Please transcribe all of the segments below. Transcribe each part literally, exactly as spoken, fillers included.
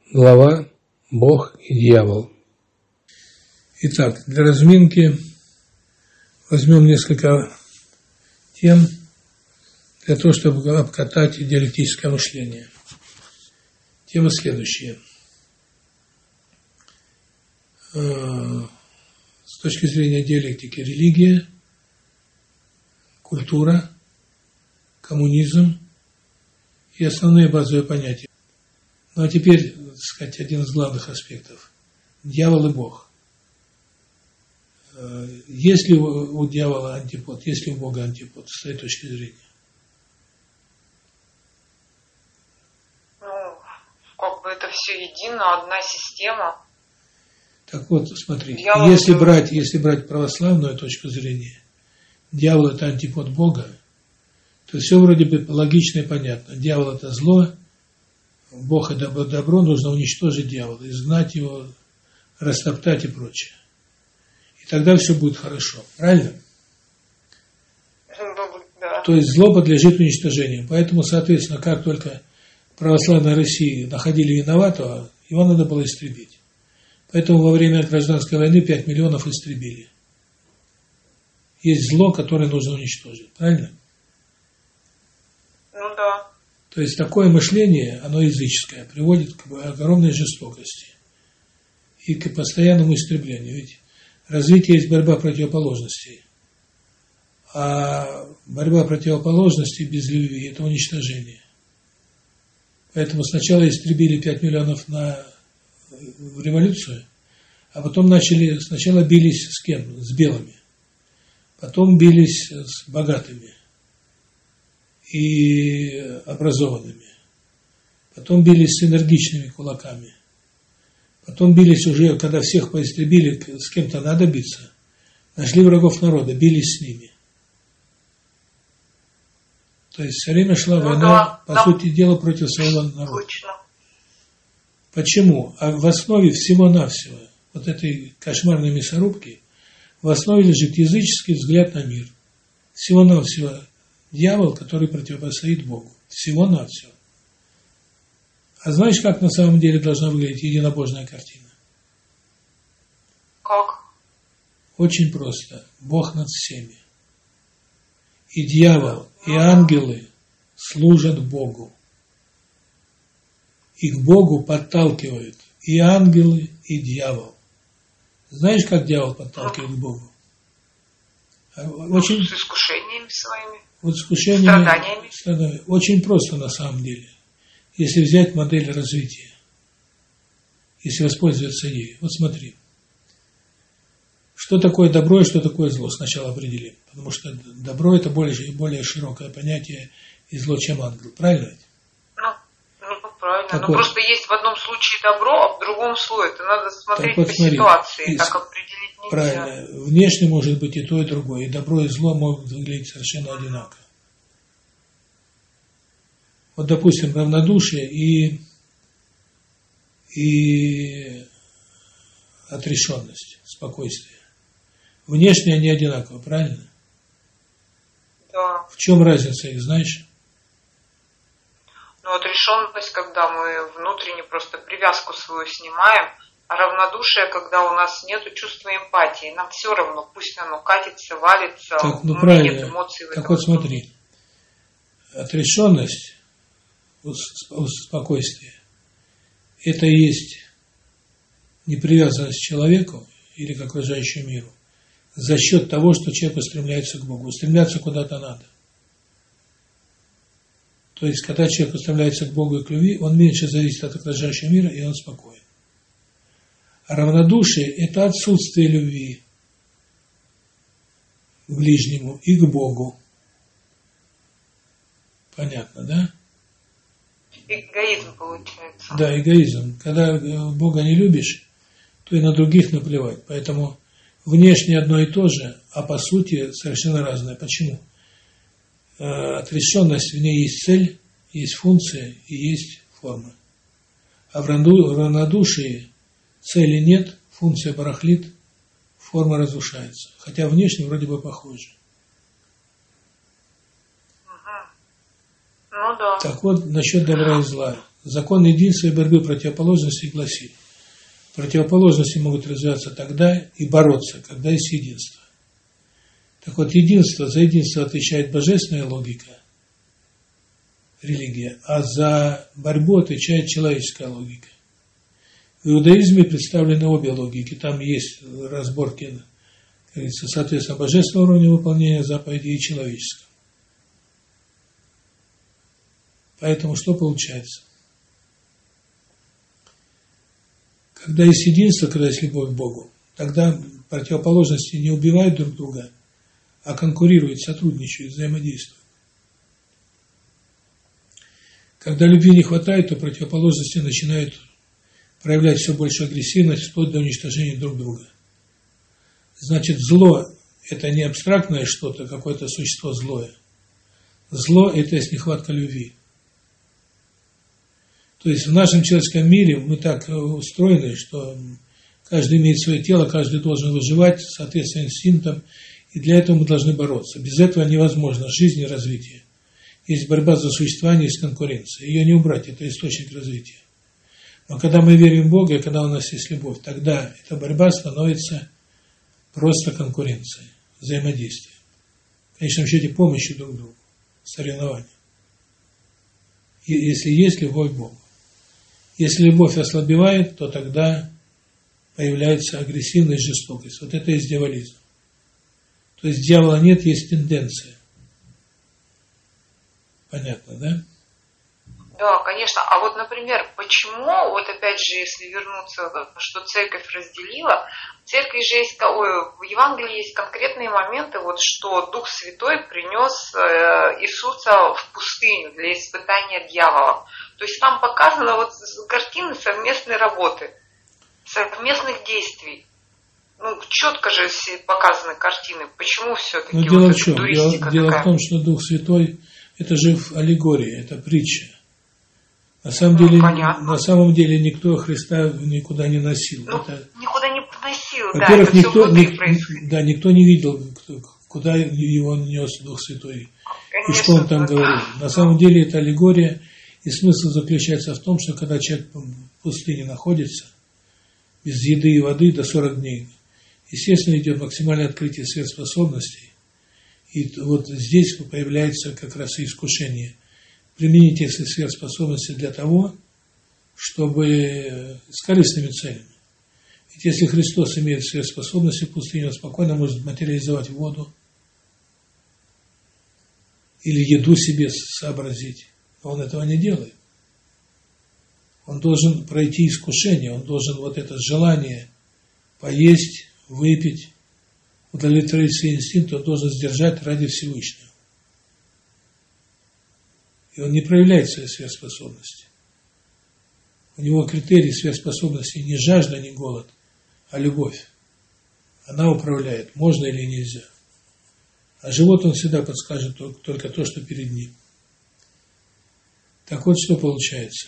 Глава «Бог и дьявол». Итак, для разминки возьмем несколько тем для того, чтобы обкатать диалектическое мышление. Темы следующие. С точки зрения диалектики: религия, культура, коммунизм и основные базовые понятия. Ну а теперь, так сказать, один из главных аспектов. Дьявол и Бог. Есть ли у дьявола антипод, есть ли у Бога антипод, с этой точки зрения? Ну, как бы это все едино, одна система. Так вот, смотри, Дьявол если это... брать, если брать православную точку зрения, дьявол – это антипод Бога, то все вроде бы логично и понятно. Дьявол – это зло, Бог – это добро, нужно уничтожить дьявола, изгнать его, растоптать и прочее. И тогда все будет хорошо. Правильно? Да. То есть зло подлежит уничтожению. Поэтому, соответственно, как только в православной России находили виноватого, его надо было истребить. Поэтому во время гражданской войны пять миллионов истребили. Есть зло, которое нужно уничтожить. Правильно? Ну да. То есть такое мышление, оно языческое, приводит к огромной жестокости и к постоянному истреблению. Ведь развитие есть борьба противоположностей. А борьба противоположностей без любви – это уничтожение. Поэтому сначала истребили пять миллионов на, в революцию, а потом начали, сначала бились с кем? С белыми. Потом бились с богатыми и образованными. Потом бились с энергичными кулаками. Потом бились уже, когда всех поистребили, с кем-то надо биться. Нашли врагов народа, бились с ними. То есть все время шла ну, война, да, по да. сути дела, против своего народа. Точно. Почему? А в основе всего-навсего вот этой кошмарной мясорубки в основе лежит языческий взгляд на мир. Всего-навсего дьявол, который противостоит Богу. Всего-навсего. А знаешь, как на самом деле должна выглядеть единобожная картина? Как? Очень просто. Бог над всеми. И дьявол, и ангелы служат Богу. И к Богу подталкивают и ангелы, и дьявол. Знаешь, как дьявол подталкивает к Богу? Очень, с искушениями своими. Вот искушениями, страданиями. страданиями. Очень просто на самом деле. Если взять модель развития, если воспользоваться ею. Вот смотри. Что такое добро и что такое зло? Сначала определим. Потому что добро – это более, более широкое понятие, и зло, чем ангел. Правильно ведь? Ну, ну правильно. Так Но вот, просто есть в одном случае добро, а в другом зло. Это надо смотреть вот по смотри, ситуации. и, Так определить нельзя. правильно. Внешне может быть и то, и другое. И добро, и зло могут выглядеть совершенно одинаково. Вот, допустим, равнодушие и, и отрешенность, спокойствие. Внешне они одинаковы, правильно? Да. В чем разница их, знаешь? Ну, отрешенность, когда мы внутренне просто привязку свою снимаем, а равнодушие, когда у нас нет чувства эмпатии. Нам все равно, пусть оно катится, валится, так, ну, у меня правильно. нет эмоций в этом. Так вот смотри, отрешенность, спокойствие, это и есть непривязанность к человеку или к окружающему миру за счет того, что человек устремляется к Богу. Устремляться куда-то надо. То есть, когда человек устремляется к Богу и к любви, он меньше зависит от окружающего мира, и он спокоен. А равнодушие – это отсутствие любви к ближнему и к Богу. Понятно, да? Эгоизм получается. Да, эгоизм. Когда Бога не любишь, то и на других наплевать. Поэтому внешне одно и то же, а по сути совершенно разное. Почему? Отрешенность, в ней есть цель, есть функция и есть форма. А в равнодушии цели нет, функция барахлит, форма разрушается. Хотя внешне вроде бы похоже. Угу. Ну да. Так вот, насчет добра и зла. Закон единства и борьбы противоположностей гласит: противоположности могут развиваться тогда и бороться, когда есть единство. Так вот, единство, за единство отвечает божественная логика, религия, а за борьбу отвечает человеческая логика. В иудаизме представлены обе логики. Там есть разборки, как говорится, соответственно, божественного уровня выполнения заповедей и человеческого. Поэтому что получается? Когда есть единство, когда есть любовь к Богу, тогда противоположности не убивают друг друга, а конкурируют, сотрудничают, взаимодействуют. Когда любви не хватает, то противоположности начинают проявлять все больше агрессивность, вплоть до уничтожения друг друга. Значит, зло – это не абстрактное что-то, какое-то существо злое. Зло – это есть нехватка любви. То есть в нашем человеческом мире мы так устроены, что каждый имеет свое тело, каждый должен выживать, соответственно, инстинктам, и для этого мы должны бороться. Без этого невозможно жизнь и развитие. Есть борьба за существование, есть конкуренция. Ее не убрать, это источник развития. Но когда мы верим в Бога, и когда у нас есть любовь, тогда эта борьба становится просто конкуренцией, взаимодействием. В конечном счете, помощью друг другу, соревнованием. И если есть любовь к Богу. Если любовь ослабевает, то тогда появляется агрессивность, жестокость. Вот это и есть дьяволизм. То есть дьявола нет, есть тенденция. Понятно, да? Да, конечно. А вот, например, почему, вот опять же, если вернуться, что церковь разделила, в церкви же есть, ой, в Евангелии есть конкретные моменты, вот что Дух Святой принес Иисуса в пустыню для испытания дьявола. То есть там показано вот картины совместной работы, совместных действий. Ну, четко же показаны картины. Почему все-таки ну, дело вот в чем? эта Дело, туристика дело такая? в том, что Дух Святой – это же аллегория, это притча. На самом, ну, деле, понятно. на самом деле никто Христа никуда не носил. Ну, это, никуда не поносил, во-первых, да, это никто, все ник, да, никто не видел, куда его нес Дух Святой. Конечно, и что он там да. говорил. На самом деле это аллегория, и смысл заключается в том, что когда человек в пустыне находится, без еды и воды до сорок дней, естественно, идет максимальное открытие сверхспособностей. И вот здесь появляется как раз и искушение. Применить эти сверхспособности для того, чтобы с корыстными целями. Ведь если Христос имеет сверхспособности в пустыне, он спокойно может материализовать воду или еду себе сообразить. Но он этого не делает. Он должен пройти искушение, он должен вот это желание поесть, выпить, удовлетворить свои инстинкты, он должен сдержать ради Всевышнего. И он не проявляет свои сверхспособности. У него критерий сверхспособности не жажда, не голод, а любовь. Она управляет, можно или нельзя. А живот он всегда подскажет только то, что перед ним. Так вот, что получается.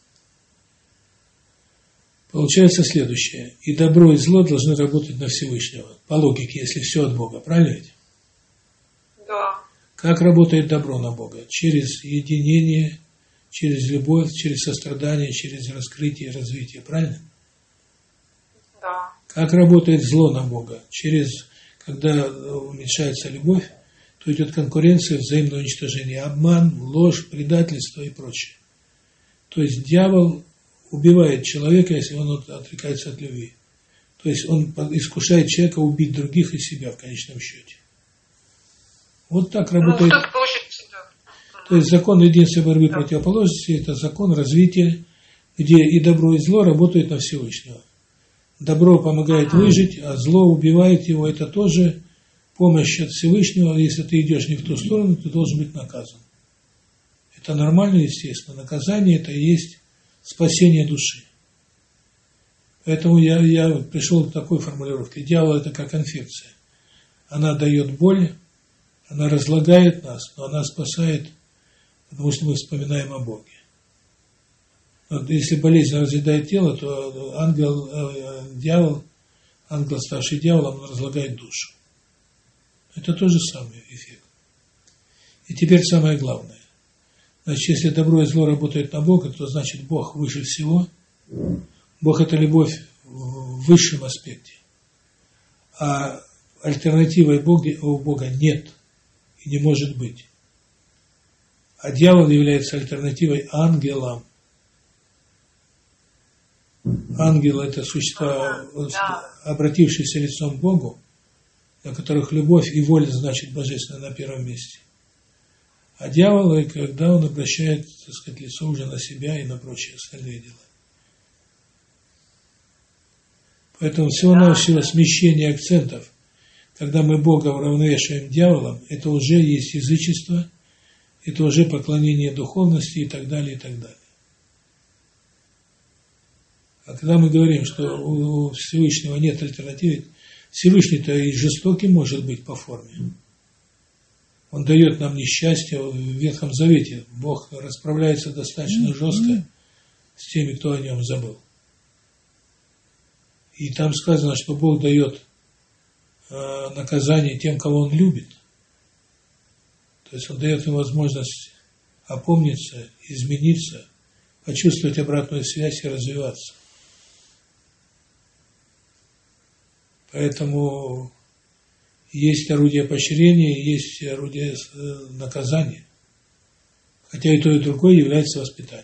Получается следующее. И добро, и зло должны работать на Всевышнего. По логике, если все от Бога. Правильно ведь? Да. Как работает добро на Бога? Через единение, через любовь, через сострадание, через раскрытие, развитие. Правильно? Да. Как работает зло на Бога? Через, когда уменьшается любовь, то идет конкуренция, взаимное уничтожение, обман, ложь, предательство и прочее. То есть дьявол убивает человека, если он отрекается от любви. То есть он искушает человека убить других и себя в конечном счете. Вот так работает. Ну, так получится, да. То есть закон единства борьбы да. противоположности – это закон развития, где и добро, и зло работают на Всевышнего. Добро помогает выжить, а зло убивает его. Это тоже помощь от Всевышнего. Если ты идешь не в ту сторону, ты должен быть наказан. Это нормально, естественно. Наказание – это и есть спасение души. Поэтому я, я пришел к такой формулировке. Дьявол – это как инфекция. Она дает боль, она разлагает нас, но она спасает, потому что мы вспоминаем о Боге. Вот если болезнь разъедает тело, то ангел, э, дьявол, ангел, ставший дьяволом, он разлагает душу. Это тот же самый эффект. И теперь самое главное. Значит, если добро и зло работают на Бога, то значит Бог выше всего. Бог – это любовь в высшем аспекте. А альтернативой Бога, у Бога нет и не может быть. А дьявол является альтернативой ангелам. Ангел – это существа, обратившиеся лицом к Богу, для которых любовь и воля значит божественное на первом месте. А дьявол, когда он обращает, так сказать, лицо уже на себя и на прочие остальные дела. Поэтому всего-навсего смещение акцентов, когда мы Бога уравновешиваем дьяволом, это уже есть язычество, это уже поклонение духовности и так далее, и так далее. А когда мы говорим, что у Всевышнего нет альтернативы, Всевышний-то и жестокий может быть по форме. Он дает нам несчастье в Ветхом Завете. Бог расправляется достаточно жестко с теми, кто о нем забыл. И там сказано, что Бог дает э, наказание тем, кого Он любит. То есть Он дает им возможность опомниться, измениться, почувствовать обратную связь и развиваться. Поэтому есть орудие поощрения, есть орудие наказания. Хотя и то, и другое является воспитанием.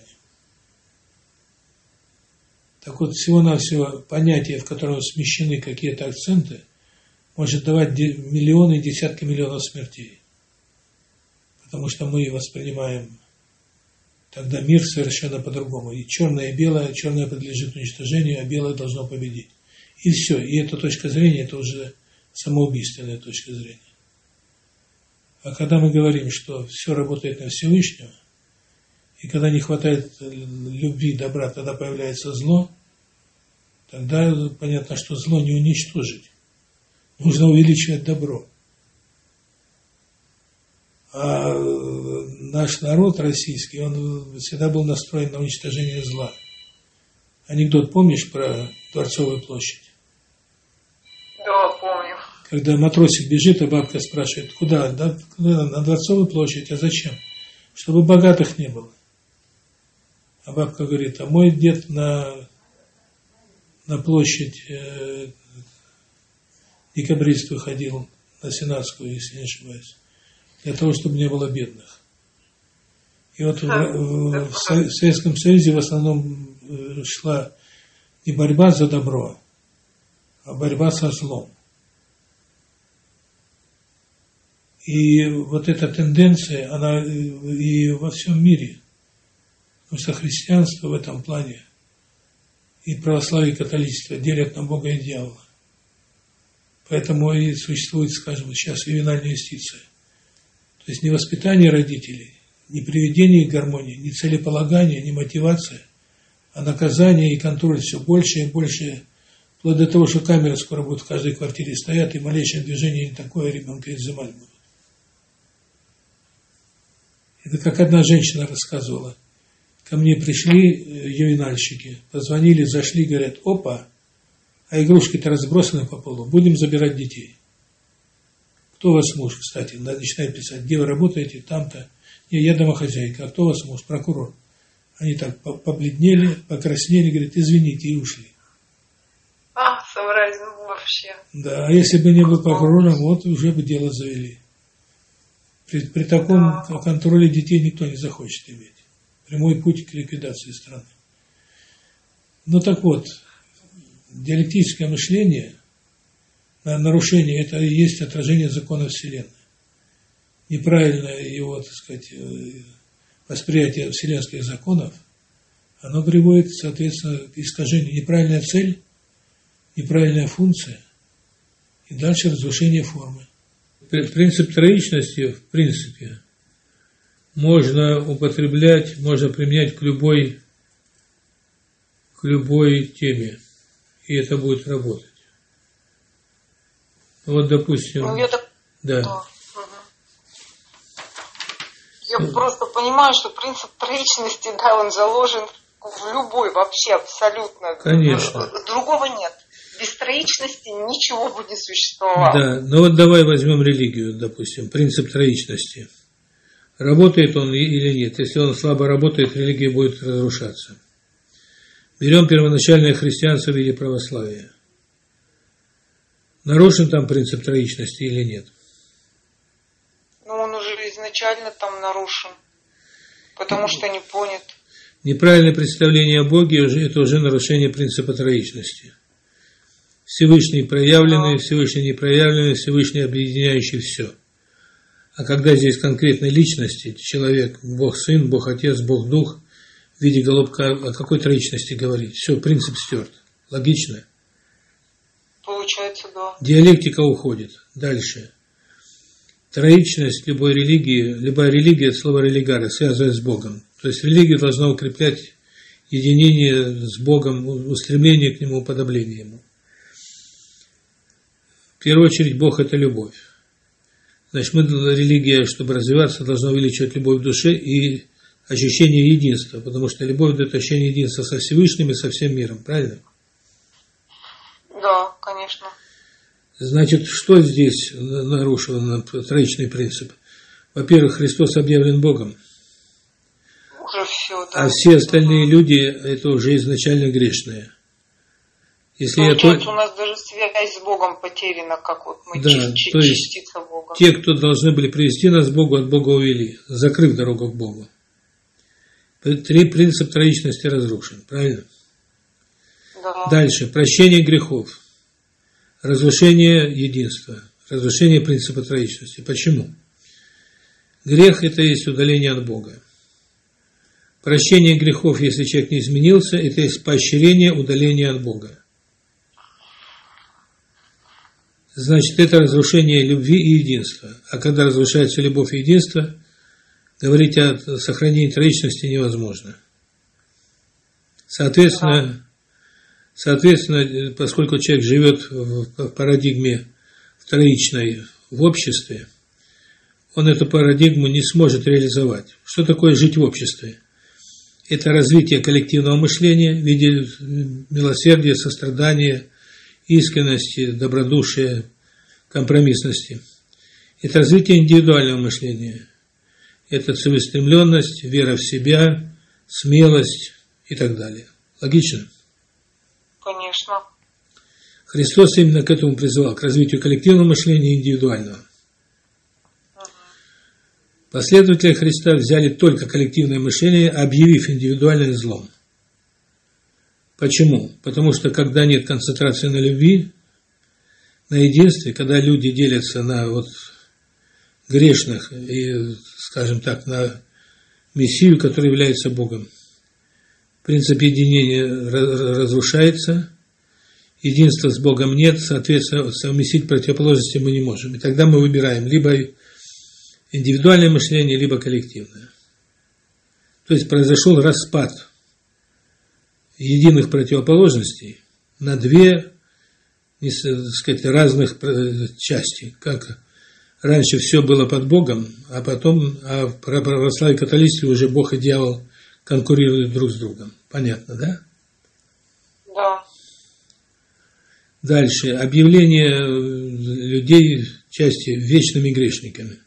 Так вот, всего-навсего понятие, в котором смещены какие-то акценты, может давать миллионы и десятки миллионов смертей. Потому что мы воспринимаем тогда мир совершенно по-другому. И черное, и белое, черное подлежит уничтожению, а белое должно победить. И все. И эта точка зрения, это уже самоубийственная точка зрения. А когда мы говорим, что все работает на Всевышнего, и когда не хватает любви, добра, тогда появляется зло, тогда понятно, что зло не уничтожить. Нужно увеличивать добро. А наш народ российский, он всегда был настроен на уничтожение зла. Анекдот помнишь про Дворцовую площадь? Да, помню. Когда матросик бежит, а бабка спрашивает, куда? Да, на Дворцовую площадь, а зачем? Чтобы богатых не было. А бабка говорит, а мой дед на, на площадь э, декабристов ходил, на Сенатскую, если не ошибаюсь, для того, чтобы не было бедных. И вот в, в, в Советском Союзе в основном шла не борьба за добро, а борьба со злом. И вот эта тенденция, она и во всем мире, потому что христианство в этом плане и православие, и католичество делят на Бога и дьявола. Поэтому и существует, скажем, сейчас ювенальная юстиция. То есть не воспитание родителей, не приведение их к гармонии, не целеполагание, не мотивация, а наказание и контроль все больше и больше, вплоть до того, что камеры скоро будут в каждой квартире стоять, и малейшее движение не такое, ребенка изымать будут. Это как одна женщина рассказывала. Ко мне пришли ювенальщики, позвонили, зашли, говорят, опа, а игрушки-то разбросаны по полу, будем забирать детей. Кто у вас муж, кстати? Начинает писать, где вы работаете, там-то. Не, я домохозяйка, а кто у вас муж? Прокурор. Они так побледнели, покраснели, говорят, извините, и ушли. А, сообразил вообще. Да, а если бы не был прокурором, вот уже бы дело завели. При, при таком да. контроле детей никто не захочет иметь. Прямой путь к ликвидации страны. Ну так вот, диалектическое мышление, нарушение, это и есть отражение закона Вселенной. Неправильное его, так сказать, восприятие вселенских законов, оно приводит, соответственно, к искажению. Неправильная цель, неправильная функция и дальше разрушение формы. Принцип троичности, в принципе, можно употреблять, можно применять к любой, к любой теме, и это будет работать. Вот, допустим, ну, я так... да. да. Я ну, просто понимаю, что принцип троичности, да, он заложен в любой вообще абсолютно. Конечно. Другого нет. Без троичности ничего бы не существовало. Да, ну вот давай возьмем религию, допустим, принцип троичности. Работает он или нет? Если он слабо работает, религия будет разрушаться. Берем первоначальное христианство в виде православия. Нарушен там принцип троичности или нет? Ну, он уже изначально там нарушен, потому что не понят. Неправильное представление о Боге – это уже нарушение принципа троичности. Всевышний проявленный, Всевышний непроявленный, Всевышний объединяющий все. А когда здесь конкретной личности, человек, Бог Сын, Бог Отец, Бог Дух, в виде голубка, о какой троичности говорить? Все, принцип стерт. Логично? Получается, да. Диалектика уходит. Дальше. Троичность любой религии, любая религия, слово религара, связывает с Богом. То есть религия должна укреплять единение с Богом, устремление к Нему, уподобление Ему. В первую очередь, Бог – это любовь. Значит, мы, религия, чтобы развиваться, должна увеличивать любовь в душе и ощущение единства, потому что любовь – это ощущение единства со Всевышним и со всем миром, правильно? Да, конечно. Значит, что здесь нарушено, троичный принцип? Во-первых, Христос объявлен Богом. Уже все, да. А все остальные люди – это уже изначально грешные. Если Получается, я... у нас даже связь с Богом потеряна, как вот мы да, части, то есть частица Бога. Те, кто должны были привести нас к Богу, от Бога увели, закрыв дорогу к Богу. Три принцип троичности разрушен, правильно? Да. Дальше. Прощение грехов. Разрушение единства. Разрушение принципа троичности. Почему? Грех – это есть удаление от Бога. Прощение грехов, если человек не изменился, это есть поощрение удаления от Бога. Значит, это разрушение любви и единства. А когда разрушается любовь и единство, говорить о сохранении троичности невозможно. Соответственно, соответственно, поскольку человек живет в парадигме троичной в обществе, он эту парадигму не сможет реализовать. Что такое жить в обществе? Это развитие коллективного мышления в виде милосердия, сострадания, искренности, добродушия, компромиссности. Это развитие индивидуального мышления. Это целеустремленность, вера в себя, смелость и так далее. Логично? Конечно. Христос именно к этому призывал, к развитию коллективного мышления и индивидуального. Угу. Последователи Христа взяли только коллективное мышление, объявив индивидуальное злом. Почему? Потому что когда нет концентрации на любви, на единстве, когда люди делятся на вот грешных и, скажем так, на Мессию, который является Богом, принцип единения разрушается, единства с Богом нет, соответственно, совместить противоположности мы не можем. И тогда мы выбираем либо индивидуальное мышление, либо коллективное. То есть произошел распад единых противоположностей на две, так сказать, разных части. Как раньше все было под Богом, а потом а в православии и католичестве уже Бог и дьявол конкурируют друг с другом. Понятно, да? Да. Дальше. Объявление людей части вечными грешниками.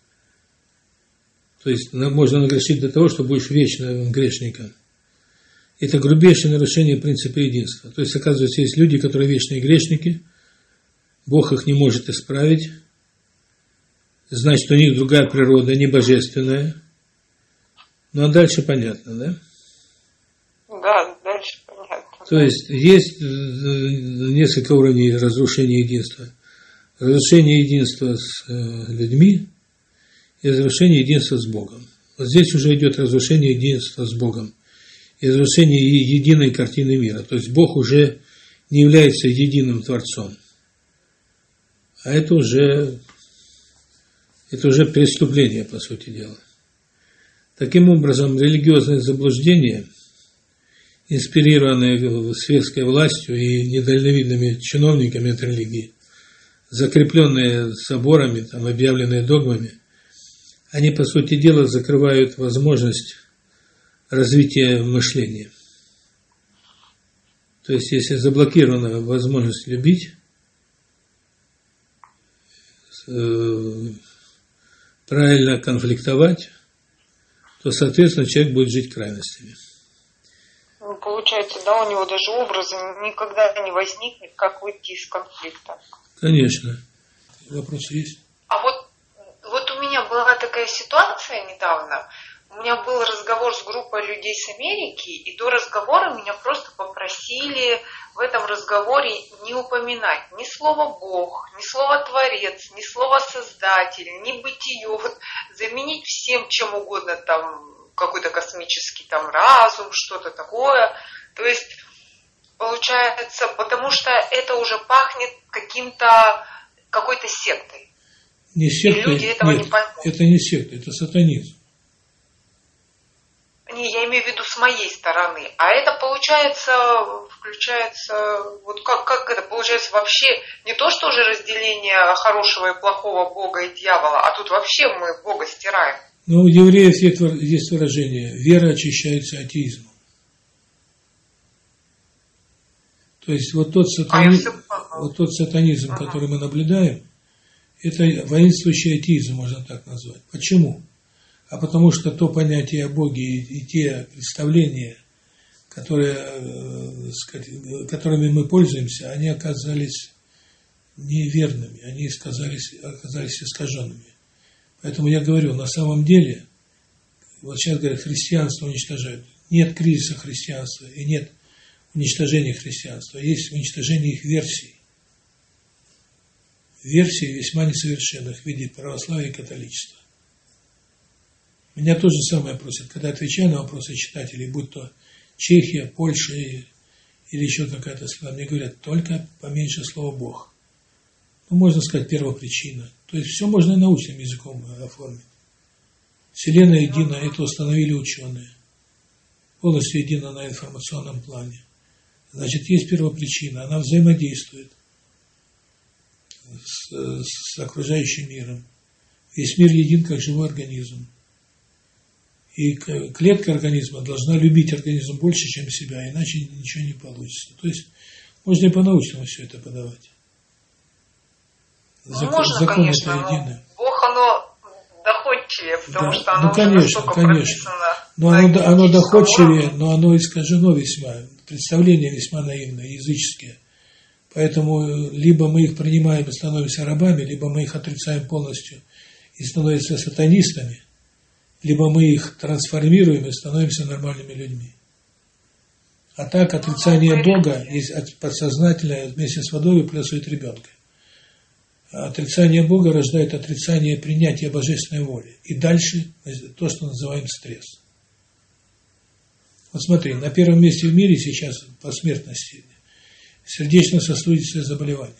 То есть можно нагрешить до того, что будешь вечным грешником. Это грубейшее нарушение принципа единства. То есть, оказывается, есть люди, которые вечные грешники, Бог их не может исправить, значит, у них другая природа, не божественная. Ну, а дальше понятно, да? Да, дальше понятно. То есть, есть несколько уровней разрушения единства. Разрушение единства с людьми и разрушение единства с Богом. Вот здесь уже идет разрушение единства с Богом. И разрушение единой картины мира. То есть Бог уже не является единым Творцом. А это уже, это уже преступление, по сути дела. Таким образом, религиозное заблуждение, инспирированное светской властью и недальновидными чиновниками от религии, закрепленные соборами, там, объявленные догмами, они, по сути дела, закрывают возможность развития мышления. То есть, если заблокирована возможность любить, правильно конфликтовать, то, соответственно, человек будет жить крайностями. Ну, получается, да, у него даже образа никогда не возникнет, как выйти из конфликта. Конечно. Вопросы есть? А вот, вот у меня была такая ситуация недавно. У меня был разговор с группой людей с Америки, и до разговора меня просто попросили в этом разговоре не упоминать ни слова Бог, ни слова Творец, ни слова Создатель, ни бытие. Вот заменить всем чем угодно, там, какой-то космический там разум, что-то такое. То есть, получается, потому что это уже пахнет каким-то, какой-то сектой. Не секта, и люди этого нет, не поймут. Это не секта, это сатанизм. Не, я имею в виду с моей стороны. А это получается, включается, вот как, как это получается вообще не то, что уже разделение хорошего и плохого Бога и дьявола, а тут вообще мы Бога стираем. Ну, у евреев есть выражение: вера очищается атеизмом. То есть вот тот сатанизм, а вот тот сатанизм, ага. который мы наблюдаем, это воинствующий атеизм, можно так назвать. Почему? А потому что то понятие о Боге и, и те представления, которые, э, которыми мы пользуемся, они оказались неверными, они оказались, оказались искаженными. Поэтому я говорю, на самом деле, вот сейчас говорят, христианство уничтожают. Нет кризиса христианства и нет уничтожения христианства, есть уничтожение их версий. Версий весьма несовершенных в виде православия и католичества. Меня то же самое просят, когда отвечаю на вопросы читателей, будь то Чехия, Польша или еще какая-то страна, мне говорят, только поменьше слова Бог. Ну, можно сказать, первопричина. То есть все можно и научным языком оформить. Вселенная едина, это установили ученые. Полностью едина на информационном плане. Значит, есть первопричина, она взаимодействует с, с окружающим миром. Весь мир един, как живой организм. И клетка организма должна любить организм больше, чем себя, иначе ничего не получится. То есть можно и по-научному все это подавать. Закон, можно, закон конечно, это единый. Бог, оно доходчивее, потому да, что оно ну, конечно, уже конечно. Но оно, оно доходчивее, но оно искажено весьма. Представления весьма наивные, языческие. Поэтому либо мы их принимаем и становимся рабами, либо мы их отрицаем полностью и становимся сатанистами, либо мы их трансформируем и становимся нормальными людьми. А так отрицание Бога есть подсознательное, вместе с водой выплескивает ребенка. А отрицание Бога рождает отрицание принятия божественной воли. И дальше то, что называем стресс. Вот смотри, на первом месте в мире сейчас по смертности сердечно-сосудистые заболевания.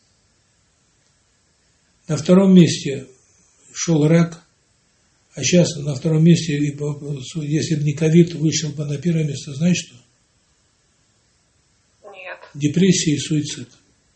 На втором месте шел рак. А сейчас на втором месте, если бы не ковид, вышел бы на первое место, знаешь что? Нет. Депрессия и суицид.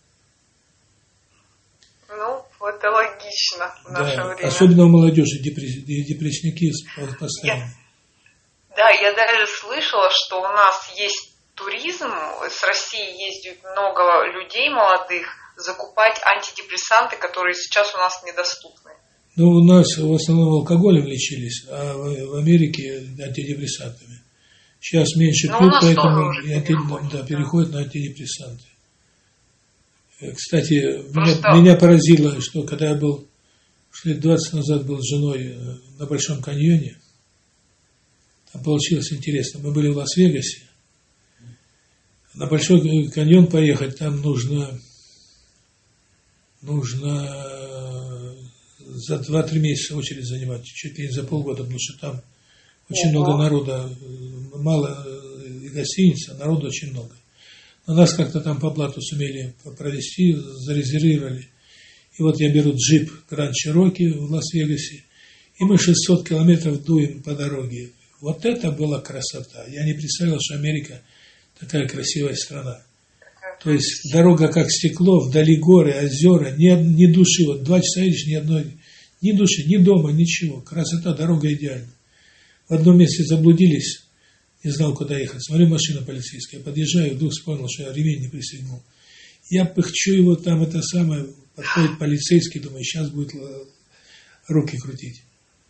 Ну, это логично в да, наше время. Особенно у молодежи депресс... депрессники постоянно. Я, да, я даже слышала, что у нас есть туризм, с России ездит много людей молодых, закупать антидепрессанты, которые сейчас у нас недоступны. Ну, у нас в основном алкоголем лечились, а в Америке антидепрессантами. Сейчас меньше пьют, поэтому анти... да, переходят на антидепрессанты. Кстати, меня, меня поразило, что когда я был, лет двадцать назад был с женой на Большом каньоне, там получилось интересно. Мы были в Лас-Вегасе. На Большой каньон поехать, там нужно, нужно за два-три месяца очередь занимать, чуть ли не за полгода, потому что там очень Ого. много народа, мало гостиниц, а народу очень много. Но нас как-то там по блату сумели провести, зарезервировали. И вот я беру джип Grand Cherokee в Лас-Вегасе, и мы шестьсот километров дуем по дороге. Вот это была красота. Я не представлял, что Америка такая красивая страна. То есть дорога как стекло, вдали горы, озера, ни, ни души. Вот два часа едешь, ни одной, ни души, ни дома, ничего. Красота, дорога идеальна. В одном месте заблудились, не знал, куда ехать. Смотрю, машина полицейская. Подъезжаю, вдруг вспомнил, что я ремень не пристегнул. Я пыхчу его там, это самое, подходит полицейский, думаю, сейчас будет руки крутить.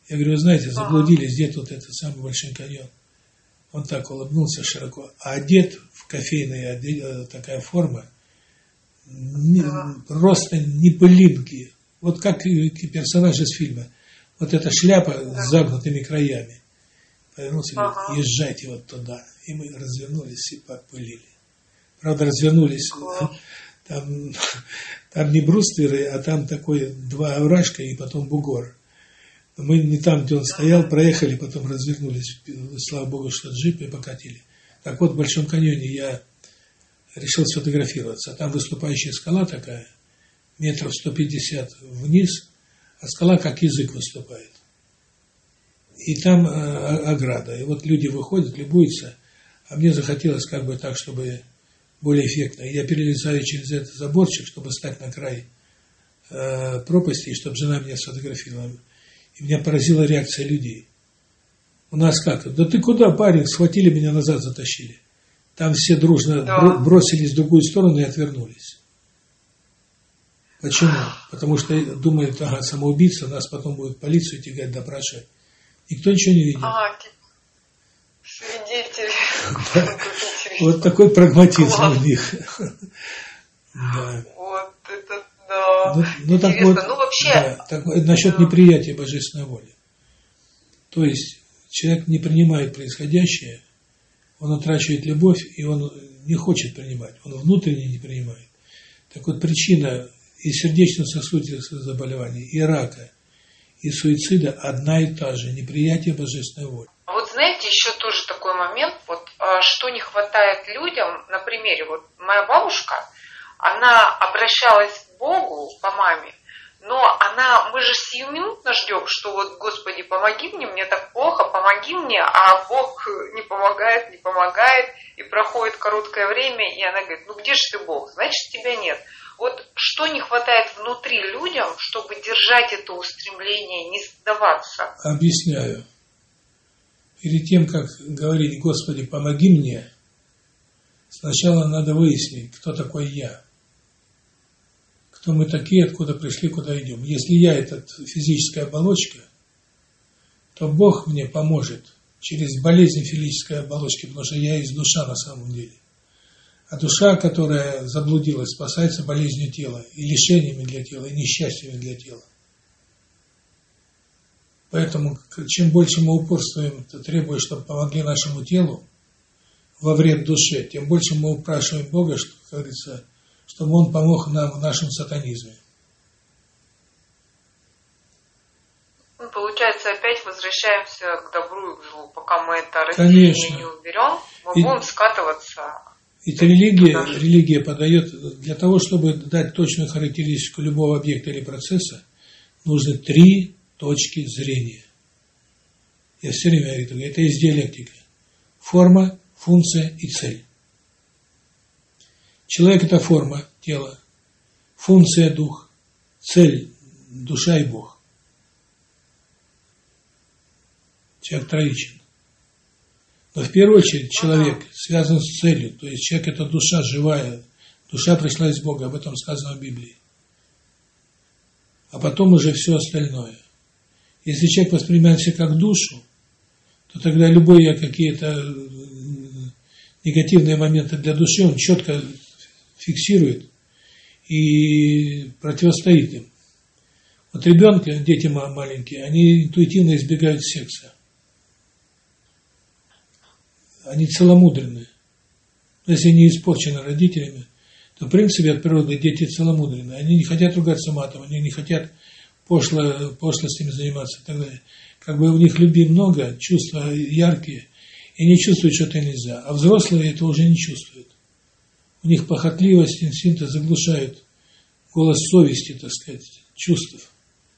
Я говорю, вы знаете, заблудились, где тут этот самый Большой каньон? Он так улыбнулся широко. А одет в кофейная такая форма, не, просто не пылинки. Вот как и персонаж из фильма. Вот эта шляпа с загнутыми краями. Повернулся и говорит, ага. Езжайте вот туда. И мы развернулись и подпылили. Правда, развернулись. Там, там не брустверы, а там такой два овражка и потом бугор. Мы не там, где он стоял, проехали, потом развернулись. Слава Богу, что джип и покатили. Так вот, в Большом каньоне я решил сфотографироваться. Там выступающая скала такая, метров сто пятьдесят вниз, а скала как язык выступает. И там э, ограда. И вот люди выходят, любуются, а мне захотелось как бы так, чтобы более эффектно. И я перелезаю через этот заборчик, чтобы стать на край э, пропасти, и чтобы жена меня сфотографировала. И меня поразила реакция людей. У нас как? Да ты куда, парень? Схватили меня назад, затащили. Там все дружно да. бросились в другую сторону и отвернулись. Почему? Потому что думают, ага, самоубийца, нас потом будет полицию тягать, допрашивать. Никто ничего не видел. Ага, свидетели. Вот такой прагматизм у них. Вот это да. Ну так вот, насчет неприятия божественной воли. То есть человек не принимает происходящее, он утрачивает любовь, и он не хочет принимать, он внутренне не принимает. Так вот, причина и сердечно-сосудистых заболеваний, и рака, и суицида одна и та же – неприятие божественной воли. Вот знаете, еще тоже такой момент, вот что не хватает людям, на примере, вот моя бабушка, она обращалась к Богу по маме, но она, мы же сиюминутно ждем, что вот, Господи, помоги мне, мне так плохо, помоги мне, а Бог не помогает, не помогает, и проходит короткое время, и она говорит, ну где же ты, Бог, значит тебя нет. Вот что не хватает внутри людям, чтобы держать это устремление, не сдаваться? Объясняю. Перед тем, как говорить, Господи, помоги мне, сначала надо выяснить, кто такой я. Кто мы такие, откуда пришли, куда идем. Если я это физическая оболочка, то Бог мне поможет через болезнь физической оболочки, потому что я есть душа на самом деле. А душа, которая заблудилась, спасается болезнью тела, и лишениями для тела, и несчастьями для тела. Поэтому, чем больше мы упорствуем, требуя, чтобы помогли нашему телу во вред душе, тем больше мы упрашиваем Бога, что, как говорится, чтобы Он помог нам в нашем сатанизме. Ну, получается, опять возвращаемся к добру и к злу. Пока мы это разделение не уберем, мы и, будем скатываться. Ведь религия, религия подает, для того, чтобы дать точную характеристику любого объекта или процесса, нужны три точки зрения. Я все время говорю, это есть диалектика. Форма, функция и цель. Человек – это форма, тело, функция – дух, цель – душа и Бог. Человек троичен. Но в первую очередь человек связан с целью, то есть человек – это душа живая, душа пришла из Бога, об этом сказано в Библии. А потом уже все остальное. Если человек воспринимает себя как душу, то тогда любые какие-то негативные моменты для души он четко фиксирует и противостоит им. Вот ребенка, дети маленькие, они интуитивно избегают секса. Они целомудренные. Но если не испорчены родителями, то в принципе от природы дети целомудренные. Они не хотят ругаться матом, они не хотят пошло, пошлостями заниматься и так далее. Как бы у них любви много, чувства яркие, и они чувствуют, что это нельзя. А взрослые это уже не чувствуют. У них похотливость, инстинкты заглушают голос совести, так сказать, чувств.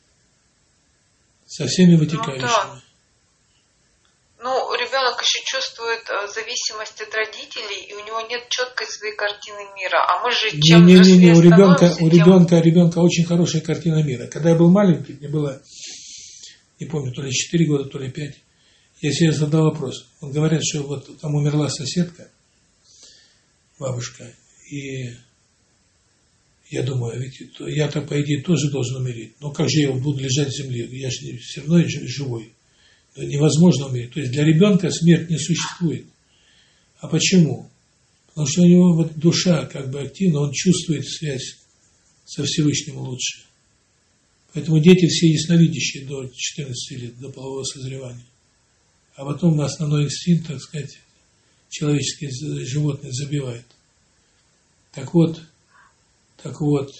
Со всеми вытекающими. Ну, да. Ну, ребенок еще чувствует зависимость от родителей, и у него нет четкой своей картины мира. А мы же чем не, не, не, не, у ребенка, у ребенка, тем... ребенка очень хорошая картина мира. Когда я был маленький, мне было, не помню, то ли четыре года, то ли пять, я себе задал вопрос. Вот говорят, что вот там умерла соседка, бабушка, и Я думаю, ведь я-то, по идее, тоже должен умереть. Но как же я буду лежать в земле? Я же все равно живой. Невозможно умереть. То есть для ребенка смерть не существует. А почему? Потому что у него вот душа как бы активна, он чувствует связь со Всевышним лучше. Поэтому дети все ясновидящие до четырнадцати лет, до полового созревания. А потом основной инстинкт, так сказать, человеческие животные забивает. Так вот, так вот,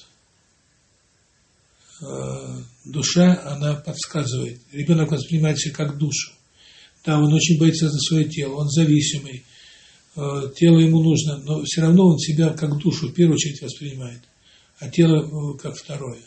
э, душа, она подсказывает. Ребенок воспринимает себя как душу. Да, он очень боится за свое тело, он зависимый, э, тело ему нужно, но все равно он себя как душу в первую очередь воспринимает, а тело э, как второе.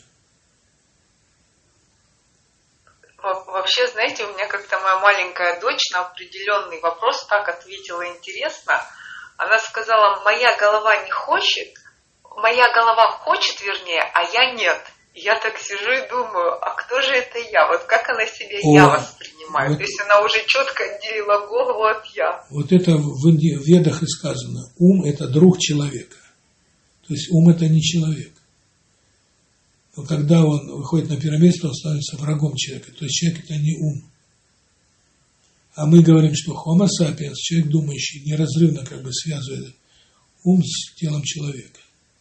Вообще, знаете, у меня как-то моя маленькая дочь на определенный вопрос так ответила интересно. Она сказала: моя голова не хочет, моя голова хочет, вернее, а я нет. И я так сижу и думаю, а кто же это я? Вот как она себя О, я воспринимает? Вот, то есть она уже четко отделила голову от я. Вот это в Ведах и сказано. Ум – это друг человека. То есть ум – это не человек. Но когда он выходит на первое место, он становится врагом человека. То есть человек – это не ум. А мы говорим, что homo sapiens, человек думающий, неразрывно как бы связывает ум с телом человека.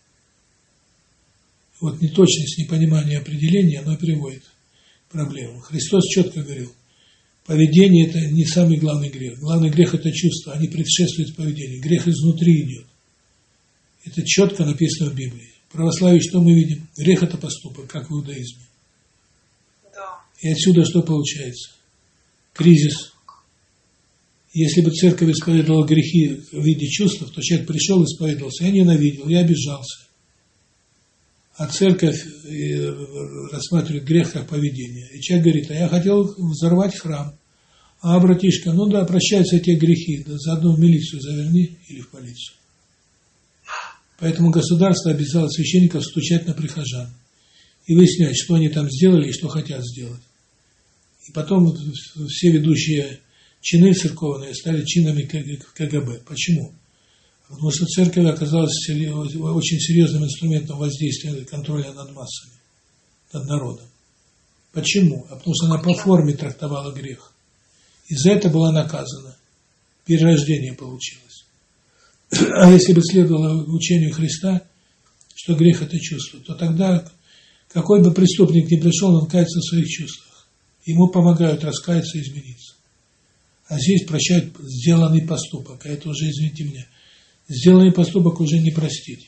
Вот неточность, непонимание определения, оно приводит к проблемам. Христос четко говорил, поведение – это не самый главный грех. Главный грех – это чувства, они предшествуют поведению. Грех изнутри идет. Это четко написано в Библии. В православии что мы видим? Грех – это поступок, как в иудаизме. Да. И отсюда что получается? Кризис. Если бы церковь исповедовала грехи в виде чувств, то человек пришел, исповедовался, я ненавидел, я обижался. А церковь рассматривает грех как поведение. И человек говорит, а я хотел взорвать храм. А братишка, ну да, прощаются те грехи, да, заодно в милицию заверни или в полицию. Поэтому государство обязало священников стучать на прихожан и выяснять, что они там сделали и что хотят сделать. И потом все ведущие чины церковные стали чинами КГБ. Почему? Потому что церковь оказалась очень серьезным инструментом воздействия и контроля над массами, над народом. Почему? А потому что она по форме трактовала грех. И за это была наказана. Перерождение получилось. А если бы следовало учению Христа, что грех – это чувство, то тогда какой бы преступник ни пришел, он кается в своих чувствах. Ему помогают раскаяться и измениться. А здесь прощают сделанный поступок, а это уже, извините меня, сделанный поступок уже не простить.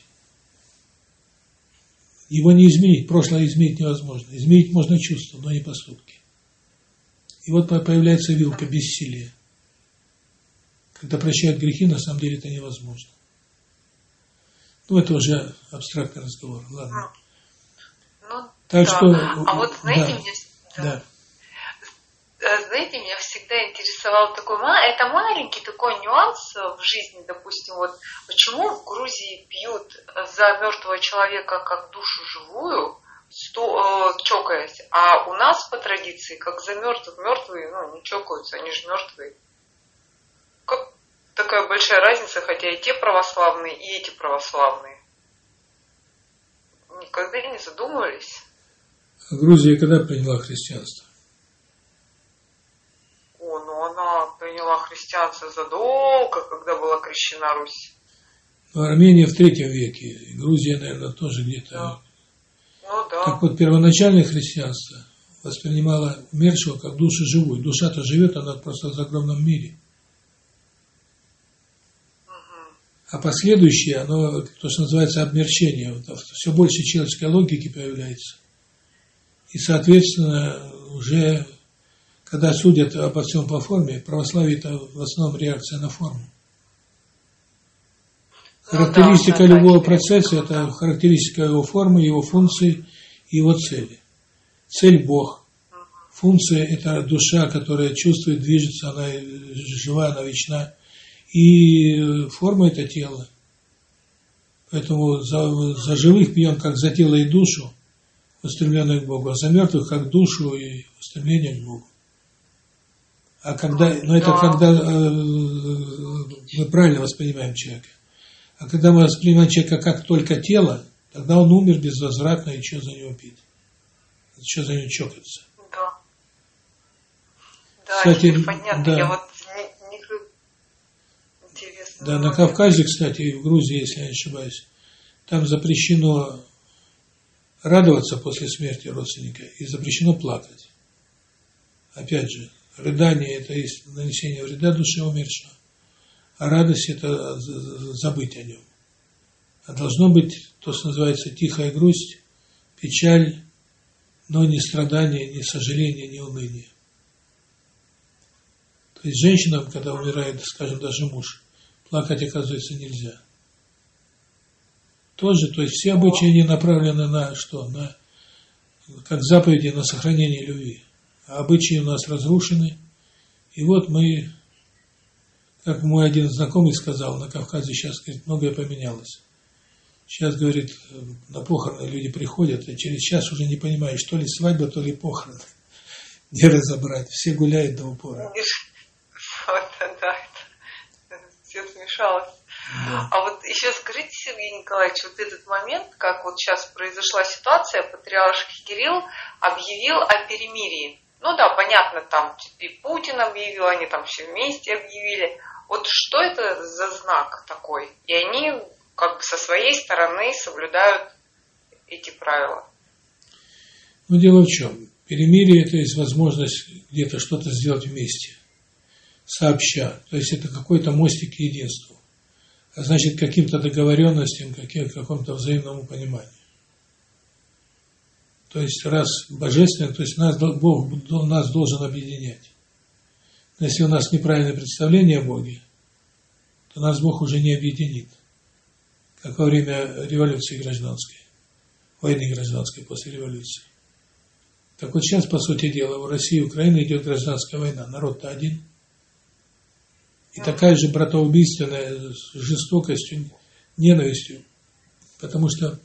Его не изменить, прошлое изменить невозможно. Изменить можно чувства, но не поступки. И вот появляется вилка бессилия. Когда прощают грехи, на самом деле это невозможно. Ну, это уже абстрактный разговор. Ладно. Ну, так да. что... А вот знаете, да, меня... Да. Знаете, меня всегда интересовал такой, это маленький такой нюанс в жизни, допустим, вот почему в Грузии пьют за мертвого человека как душу живую, сто, э, чокаясь, а у нас по традиции, как за мертвых, мертвые, ну, не чокаются, они же мертвые. Как такая большая разница, хотя и те православные, и эти православные. Никогда не задумывались? А Грузия когда приняла христианство? О, ну она приняла христианство задолго, когда была крещена Русь. Ну, Армения в третьем веке, Грузия, наверное, тоже где-то. Да. Ну да. Так вот, первоначальное христианство воспринимало умершего как душу живую. Душа-то живет, она просто в загробном мире. А последующее, оно, то, что называется обмерщение, все больше человеческой логики появляется. И, соответственно, уже, когда судят обо всем по форме, православие – это в основном реакция на форму. Характеристика ну, да, любого да, процесса – это характеристика его формы, его функции и его цели. Цель – Бог. Функция – это душа, которая чувствует, движется, она жива, она вечна. И форма – это тело. Поэтому за, за живых пьем как за тело и душу, устремленные к Богу, а за мертвых как душу и устремление к Богу. А когда, но это когда э, мы правильно воспринимаем человека. А когда мы воспринимаем человека как только тело, Тогда он умер безвозвратно, и что за него пить? Что за него чокаться? Да. Да, кстати, понятно. да. Я вот не, не... Интересно. Да, на Кавказе, кстати, в Грузии, если я не ошибаюсь, там запрещено радоваться после смерти родственника и запрещено плакать. Опять же, рыдание – это есть нанесение вреда душе умершего, а радость – это забыть о нем. А должно быть то, что называется тихая грусть, печаль, но не страдание, не сожаление, не уныние. То есть женщинам, когда умирает, скажем, даже муж, плакать, оказывается, нельзя. Тоже, то есть все обычаи не направлены на что? На, как заповеди на сохранение любви. А обычаи у нас разрушены. И вот мы, как мой один знакомый сказал, на Кавказе сейчас, говорит, многое поменялось. Сейчас, говорит, на похороны люди приходят, и через час уже не понимаешь, то ли свадьба, то ли похороны. Не разобрать. Все гуляют до упора. Вот, да, это все смешалось. Да. А вот еще скажите, Сергей Николаевич, вот этот момент, как вот сейчас произошла ситуация, патриарх Кирилл объявил о перемирии. Ну да, понятно, там и Путин объявил, они там все вместе объявили. Вот что это за знак такой? И они как бы со своей стороны соблюдают эти правила. Ну, дело в чем? Перемирие – это есть возможность где-то что-то сделать вместе, сообща. То есть это какой-то мостик к единству. А значит, каким-то договоренностям, каким, какому-то взаимному пониманию. То есть, раз божественно, то есть нас, Бог нас должен объединять. Но если у нас неправильное представление о Боге, то нас Бог уже не объединит. Как во время революции гражданской, войны гражданской после революции. Так вот сейчас, по сути дела, в России и Украине идет гражданская война. Народ-то один. И такая же братоубийственная с жестокостью, ненавистью. Потому что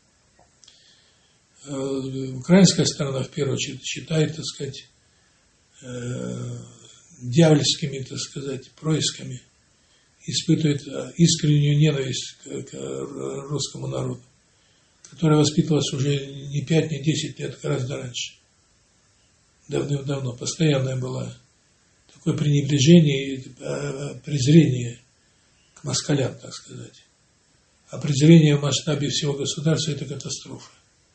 э, украинская сторона, в первую очередь, считает, так сказать, э, дьявольскими, так сказать, происками, испытывает искреннюю ненависть к, к русскому народу, которая воспитывалась уже не пять, не десять лет, гораздо раньше. Давным-давно, постоянная была. Такое пренебрежение и презрение к москалям, так сказать. А презрение в масштабе всего государства – это катастрофа.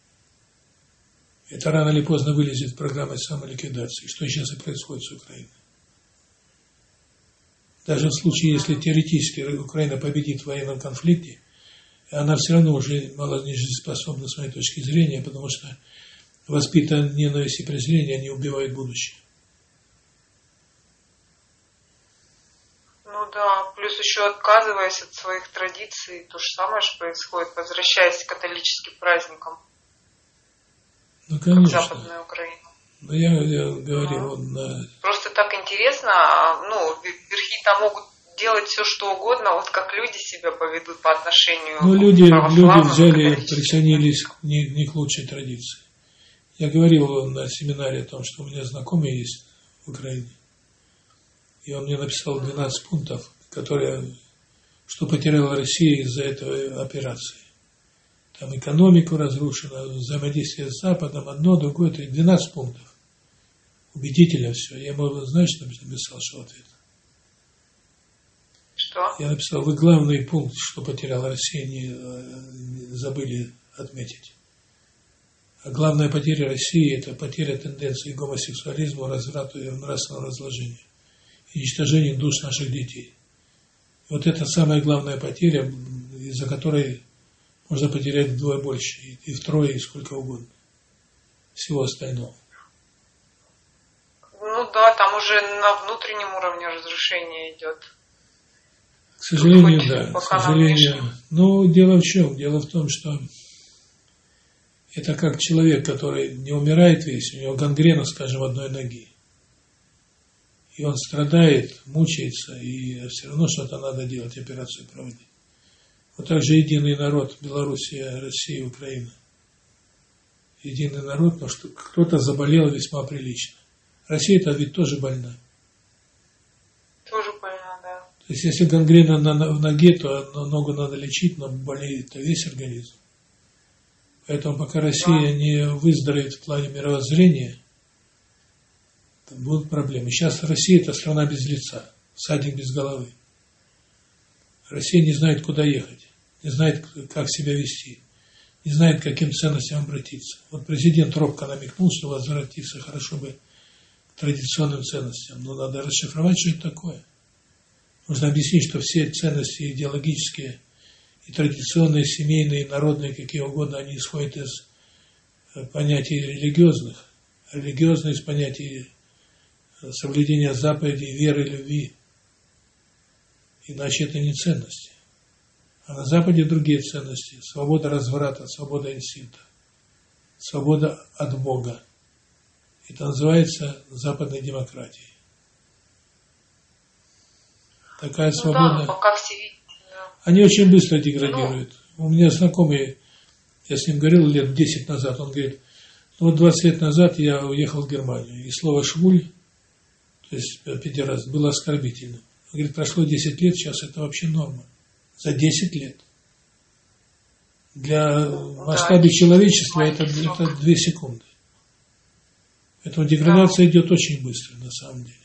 Это рано или поздно вылезет в программу самоликвидации, что сейчас и происходит с Украиной. Даже в случае, если теоретически Украина победит в военном конфликте, она все равно уже мало не жизнеспособна с моей точки зрения, потому что воспитанная ненависть и презрение, они убивают будущее. Ну да, плюс еще отказываясь от своих традиций, то же самое же происходит, возвращаясь к католическим праздникам. Ну, конечно. Как Западная Украина. Ну, я, я говорил, ну, он... На... Просто так интересно, ну, верхи там могут делать все, что угодно, вот как люди себя поведут по отношению ну, к люди, православным. Люди взяли, присоединились не, не к лучшей традиции. Я говорил на семинаре о том, что у меня знакомый есть в Украине. И он мне написал двенадцать пунктов, которые, что потеряла Россия из-за этой операции. Там экономику разрушено, взаимодействие с Западом, одно, другое, три, двенадцать пунктов. Убедительно все. Я ему, знаешь, что написал, что ответ? Что? Я написал, вы главный пункт, что потеряла Россия, не, не забыли отметить. А главная потеря России – это потеря тенденции к гомосексуализму, разврату и нравственному разложению. И уничтожению душ наших детей. И вот это самая главная потеря, из-за которой можно потерять вдвое больше, и втрое, и сколько угодно. Всего остального. Ну да, там уже на внутреннем уровне разрушение идет. К сожалению, да. К сожалению. Ну, дело в чем? Дело в том, что это как человек, который не умирает весь, у него гангрена, скажем, в одной ноге. И он страдает, мучается, и все равно что-то надо делать, операцию проводить. Вот так же единый народ, Белоруссия, Россия, Украина. Единый народ, но что кто-то заболел весьма прилично. Россия-то ведь тоже больна. Тоже больна, да. То есть, если гангрена на, в ноге, то ногу надо лечить, но болеет весь организм. Поэтому пока Россия не выздоровеет в плане мировоззрения, будут проблемы. Сейчас Россия – это страна без лица, всадник без головы. Россия не знает, куда ехать, не знает, как себя вести, не знает, к каким ценностям обратиться. Вот президент робко намекнул, что возвратиться хорошо бы к традиционным ценностям, но надо расшифровать, что это такое. Нужно объяснить, что все ценности идеологические, и традиционные, семейные, народные, какие угодно, они исходят из понятий религиозных, религиозные из понятий соблюдения заповедей, веры, любви. Иначе это не ценности. А на Западе другие ценности. Свобода разврата, свобода инстинкта, свобода от Бога. Это называется западной демократией. Такая ну свобода. Да, пока все видят. Они очень быстро деградируют. Ну, у меня знакомый, я с ним говорил лет десять назад, он говорит, ну вот двадцать лет назад я уехал в Германию, и слово «швуль», то есть педераст, было оскорбительным. Он говорит, прошло десять лет, сейчас это вообще норма. За десять лет. Для масштаба да, человечества это, это две секунды. Поэтому деградация да. идет очень быстро, на самом деле.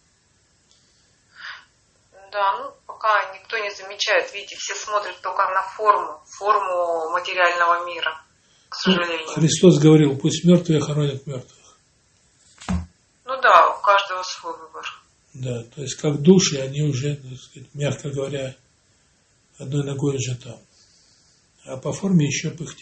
Да, ну пока никто не замечает, видите, все смотрят только на форму, форму материального мира, к сожалению. Ну, Христос говорил, пусть мертвые хоронят мертвых. Ну да, у каждого свой выбор. Да, то есть как души, они уже, так сказать, мягко говоря, одной ногой уже там. А по форме еще пыхтят.